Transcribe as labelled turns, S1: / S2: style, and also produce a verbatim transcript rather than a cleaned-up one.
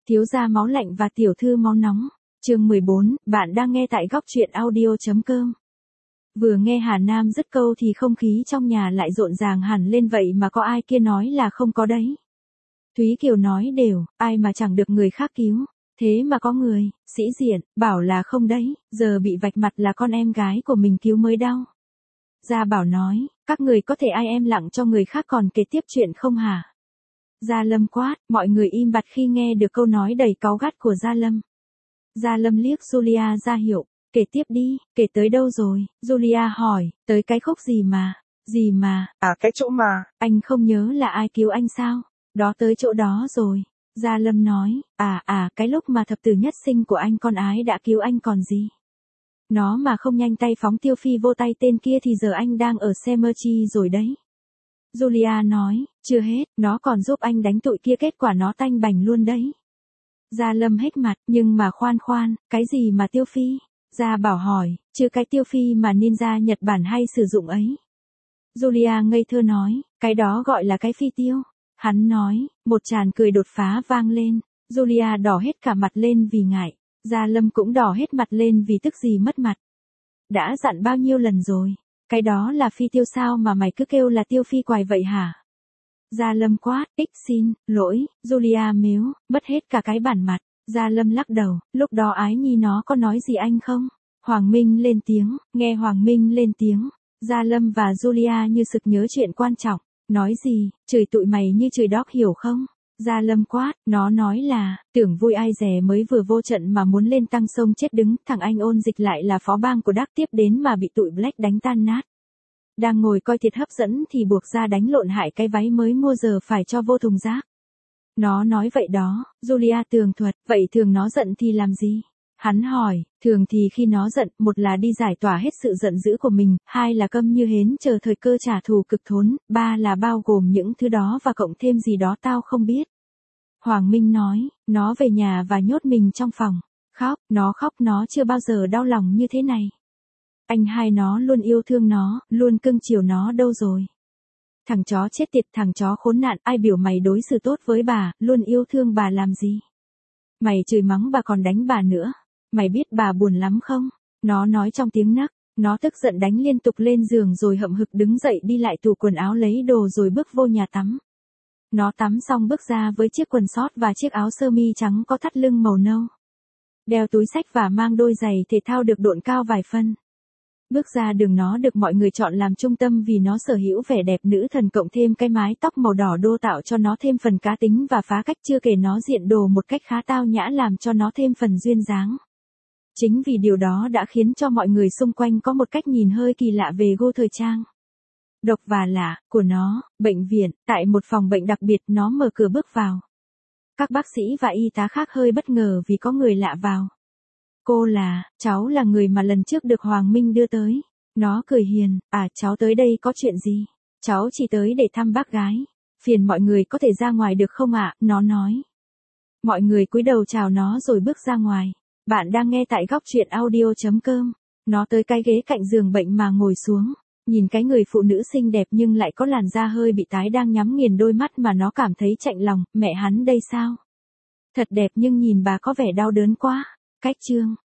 S1: Thiếu gia máu lạnh và tiểu thư máu nóng. Chương mười bốn, bạn đang nghe tại góc truyện audio.com. Vừa nghe Hà Nam dứt câu thì không khí trong nhà lại rộn ràng hẳn lên, vậy mà có ai kia nói là không có đấy. Thúy Kiều nói đều, ai mà chẳng được người khác cứu. Thế mà có người, sĩ diện, bảo là không đấy, giờ bị vạch mặt là con em gái của mình cứu mới đau. Gia Bảo nói, các người có thể ai em lặng cho người khác còn kể tiếp chuyện không hả? Gia Lâm quát, mọi người im bặt khi nghe được câu nói đầy cáu gắt của Gia Lâm. Gia Lâm liếc Julia ra hiệu, kể tiếp đi, kể tới đâu rồi? Julia hỏi, tới cái khúc gì mà, gì mà,
S2: À cái chỗ mà,
S1: anh không nhớ là ai cứu anh sao? Đó tới chỗ đó rồi. Gia Lâm nói, à à cái lúc mà thập tử nhất sinh của anh con ái đã cứu anh còn gì. Nó mà không nhanh tay phóng Tiêu Phi vô tay tên kia thì giờ anh đang ở Cemetery rồi đấy. Julia nói, chưa hết, nó còn giúp anh đánh tụi kia, kết quả nó tanh bành luôn đấy. Gia Lâm hết mặt, nhưng mà khoan khoan, cái gì mà Tiêu Phi? Gia Bảo hỏi, chứ cái Tiêu Phi mà ninja Nhật Bản hay sử dụng ấy. Julia ngây thơ nói, cái đó gọi là cái phi tiêu. Hắn nói, một tràng cười đột phá vang lên. Julia đỏ hết cả mặt lên vì ngại. Gia Lâm cũng đỏ hết mặt lên vì tức gì mất mặt. Đã dặn bao nhiêu lần rồi. Cái đó là phi tiêu sao mà mày cứ kêu là Tiêu Phi quài vậy hả? Gia Lâm quát, ích xin, lỗi, Julia mếu, mất hết cả cái bản mặt. Gia Lâm lắc đầu, lúc đó Ái Nhi nó có nói gì anh không? Hoàng Minh lên tiếng, nghe Hoàng Minh lên tiếng. Gia Lâm và Julia như sực nhớ chuyện quan trọng. Nói gì, chửi tụi mày như chửi đóc hiểu không? Gia Lâm quát, nó nói là, tưởng vui ai dè mới vừa vô trận mà muốn lên tăng sông chết đứng, thằng anh Ôn Dịch lại là phó bang của Đắc tiếp đến mà bị tụi Black đánh tan nát. Đang ngồi coi thiệt hấp dẫn thì buộc ra đánh lộn hại cái váy mới mua giờ phải cho vô thùng rác. Nó nói vậy đó, Julia tường thuật, vậy thường nó giận thì làm gì? Hắn hỏi, thường thì khi nó giận, một là đi giải tỏa hết sự giận dữ của mình, hai là câm như hến chờ thời cơ trả thù cực thốn, ba là bao gồm những thứ đó và cộng thêm gì đó tao không biết. Hoàng Minh nói, nó về nhà và nhốt mình trong phòng. Khóc, nó khóc, nó chưa bao giờ đau lòng như thế này. Anh hai nó luôn yêu thương nó, luôn cưng chiều nó đâu rồi. Thằng chó chết tiệt, thằng chó khốn nạn, ai biểu mày đối xử tốt với bà, luôn yêu thương bà làm gì? Mày chửi mắng bà còn đánh bà nữa. Mày biết bà buồn lắm không? Nó nói trong tiếng nấc, nó tức giận đánh liên tục lên giường rồi hậm hực đứng dậy đi lại tủ quần áo lấy đồ rồi bước vô nhà tắm. Nó tắm xong bước ra với chiếc quần sót và chiếc áo sơ mi trắng có thắt lưng màu nâu. Đeo túi xách và mang đôi giày thể thao được độn cao vài phân. Bước ra đường nó được mọi người chọn làm trung tâm vì nó sở hữu vẻ đẹp nữ thần cộng thêm cái mái tóc màu đỏ đô tạo cho nó thêm phần cá tính và phá cách, chưa kể nó diện đồ một cách khá tao nhã làm cho nó thêm phần duyên dáng. Chính vì điều đó đã khiến cho mọi người xung quanh có một cách nhìn hơi kỳ lạ về gu thời trang. Độc và lạ, của nó, bệnh viện, tại một phòng bệnh đặc biệt nó mở cửa bước vào. Các bác sĩ và y tá khác hơi bất ngờ vì có người lạ vào. Cô là, cháu là người mà lần trước được Hoàng Minh đưa tới. Nó cười hiền, à cháu tới đây có chuyện gì? Cháu chỉ tới để thăm bác gái. Phiền mọi người có thể ra ngoài được không ạ? Nó nói. Mọi người cúi đầu chào nó rồi bước ra ngoài. Bạn đang nghe tại góc truyện audio.com. Nó tới cái ghế cạnh giường bệnh mà ngồi xuống. Nhìn cái người phụ nữ xinh đẹp nhưng lại có làn da hơi bị tái đang nhắm nghiền đôi mắt mà nó cảm thấy chạnh lòng, mẹ hắn đây sao? Thật đẹp nhưng nhìn bà có vẻ đau đớn quá. Cách chương.